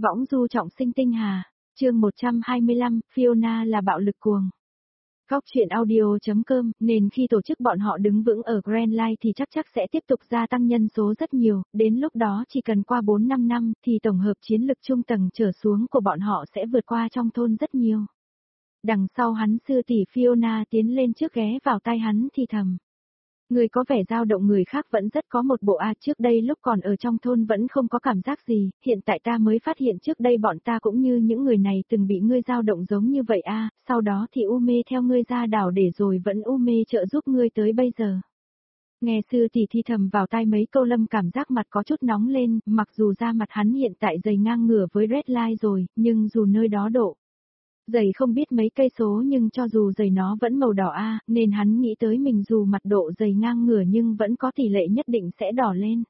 Võng du trọng sinh tinh hà, chương 125, Fiona là bạo lực cuồng. Góc truyện audio.com, nên khi tổ chức bọn họ đứng vững ở Grand Line thì chắc sẽ tiếp tục gia tăng nhân số rất nhiều, đến lúc đó chỉ cần qua 4-5 năm thì tổng hợp chiến lực trung tầng trở xuống của bọn họ sẽ vượt qua trong thôn rất nhiều. Đằng sau hắn sư tỷ Fiona tiến lên trước ghé vào tai hắn thì thầm. Người có vẻ dao động người khác vẫn rất có một bộ trước đây lúc còn ở trong thôn vẫn không có cảm giác gì, hiện tại ta mới phát hiện trước đây bọn ta cũng như những người này từng bị ngươi dao động giống như vậy sau đó thì u mê theo ngươi ra đảo để rồi vẫn u mê trợ giúp ngươi tới bây giờ. Nghe sư tỷ thi thầm vào tai mấy câu Lâm cảm giác mặt có chút nóng lên, mặc dù da mặt hắn hiện tại dày ngang ngửa với Red Line rồi, nhưng dù nơi đó độ giày không biết mấy cây số nhưng cho dù giày nó vẫn màu đỏ nên hắn nghĩ tới mình dù mặt độ giày ngang ngửa nhưng vẫn có tỷ lệ nhất định sẽ đỏ lên.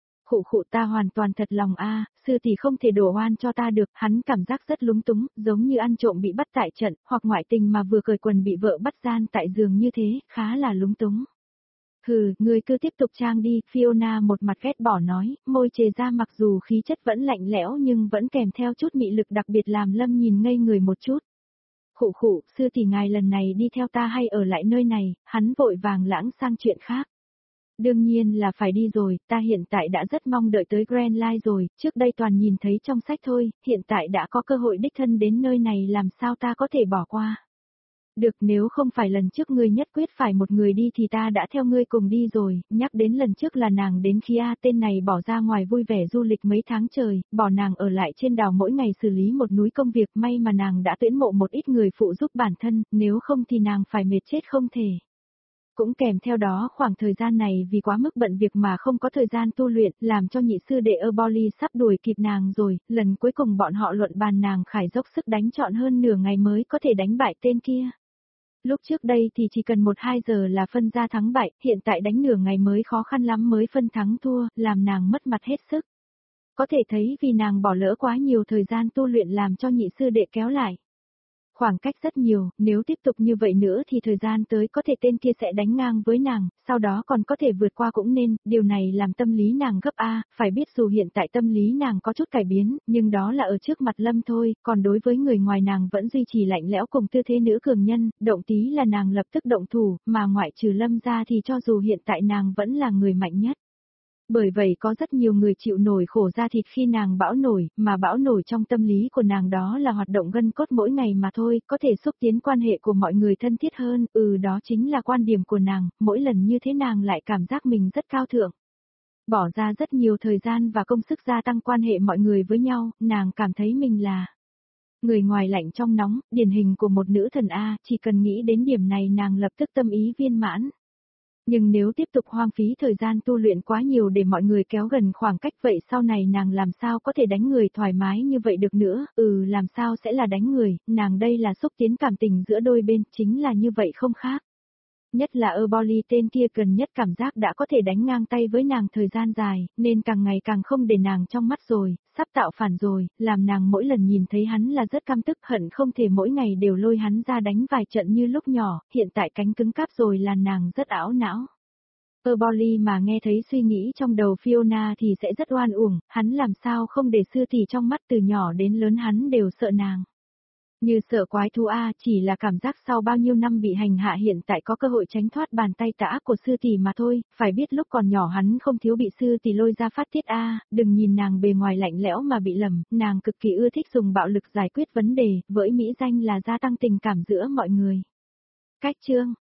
Khụ ta hoàn toàn thật lòng sư tỷ không thể đổ oan cho ta được, hắn cảm giác rất lúng túng, giống như ăn trộm bị bắt tại trận, hoặc ngoại tình mà vừa cởi quần bị vợ bắt gian tại giường như thế, khá là lúng túng. Hừ, ngươi cứ tiếp tục trang đi, Fiona một mặt ghét bỏ nói, môi chề ra mặc dù khí chất vẫn lạnh lẽo nhưng vẫn kèm theo chút mị lực đặc biệt làm Lâm nhìn ngây người một chút. Khụ, sư tỷ ngài lần này đi theo ta hay ở lại nơi này, hắn vội vàng lãng sang chuyện khác. Đương nhiên là phải đi rồi, ta hiện tại đã rất mong đợi tới Grand Line rồi, trước đây toàn nhìn thấy trong sách thôi, hiện tại đã có cơ hội đích thân đến nơi này làm sao ta có thể bỏ qua. Được, nếu không phải lần trước ngươi nhất quyết phải một người đi thì ta đã theo ngươi cùng đi rồi, nhắc đến lần trước là nàng đến khi tên này bỏ ra ngoài vui vẻ du lịch mấy tháng trời, bỏ nàng ở lại trên đảo mỗi ngày xử lý một núi công việc, may mà nàng đã tuyển mộ một ít người phụ giúp bản thân, nếu không thì nàng phải mệt chết không thể. Cũng kèm theo đó khoảng thời gian này vì quá mức bận việc mà không có thời gian tu luyện, làm cho nhị sư đệ Erboli sắp đuổi kịp nàng rồi, lần cuối cùng bọn họ luận bàn nàng khải dốc sức đánh trọn hơn nửa ngày mới có thể đánh bại tên kia. Lúc trước đây thì chỉ cần 1-2 giờ là phân ra thắng bại, hiện tại đánh nửa ngày mới khó khăn lắm mới phân thắng thua, làm nàng mất mặt hết sức. Có thể thấy vì nàng bỏ lỡ quá nhiều thời gian tu luyện làm cho nhị sư đệ kéo lại. Khoảng cách rất nhiều, nếu tiếp tục như vậy nữa thì thời gian tới có thể tên kia sẽ đánh ngang với nàng, sau đó còn có thể vượt qua cũng nên, điều này làm tâm lý nàng gấp phải biết dù hiện tại tâm lý nàng có chút cải biến, nhưng đó là ở trước mặt Lâm thôi, còn đối với người ngoài nàng vẫn duy trì lạnh lẽo cùng tư thế nữ cường nhân, động tí là nàng lập tức động thủ, mà ngoại trừ Lâm ra thì cho dù hiện tại nàng vẫn là người mạnh nhất. Bởi vậy có rất nhiều người chịu nổi khổ da thịt khi nàng bão nổi, mà bão nổi trong tâm lý của nàng đó là hoạt động gân cốt mỗi ngày mà thôi, có thể xúc tiến quan hệ của mọi người thân thiết hơn, đó chính là quan điểm của nàng, mỗi lần như thế nàng lại cảm giác mình rất cao thượng. Bỏ ra rất nhiều thời gian và công sức gia tăng quan hệ mọi người với nhau, nàng cảm thấy mình là người ngoài lạnh trong nóng, điển hình của một nữ thần chỉ cần nghĩ đến điểm này nàng lập tức tâm ý viên mãn. Nhưng nếu tiếp tục hoang phí thời gian tu luyện quá nhiều để mọi người kéo gần khoảng cách vậy sau này nàng làm sao có thể đánh người thoải mái như vậy được nữa, làm sao sẽ là đánh người, nàng đây là xúc tiến cảm tình giữa đôi bên, chính là như vậy không khác. Nhất là Erboli tên kia gần nhất cảm giác đã có thể đánh ngang tay với nàng thời gian dài, nên càng ngày càng không để nàng trong mắt rồi, sắp tạo phản rồi, làm nàng mỗi lần nhìn thấy hắn là rất căm tức hận không thể mỗi ngày đều lôi hắn ra đánh vài trận như lúc nhỏ, hiện tại cánh cứng cáp rồi là nàng rất ảo não. Erboli mà nghe thấy suy nghĩ trong đầu Fiona thì sẽ rất oan uổng, hắn làm sao không để sư tỷ trong mắt từ nhỏ đến lớn hắn đều sợ nàng. Như sợ quái thú chỉ là cảm giác sau bao nhiêu năm bị hành hạ hiện tại có cơ hội tránh thoát bàn tay tà ác của sư tỷ mà thôi, phải biết lúc còn nhỏ hắn không thiếu bị sư tỷ lôi ra phát tiết đừng nhìn nàng bề ngoài lạnh lẽo mà bị lầm, nàng cực kỳ ưa thích dùng bạo lực giải quyết vấn đề, với mỹ danh là gia tăng tình cảm giữa mọi người. Cách chương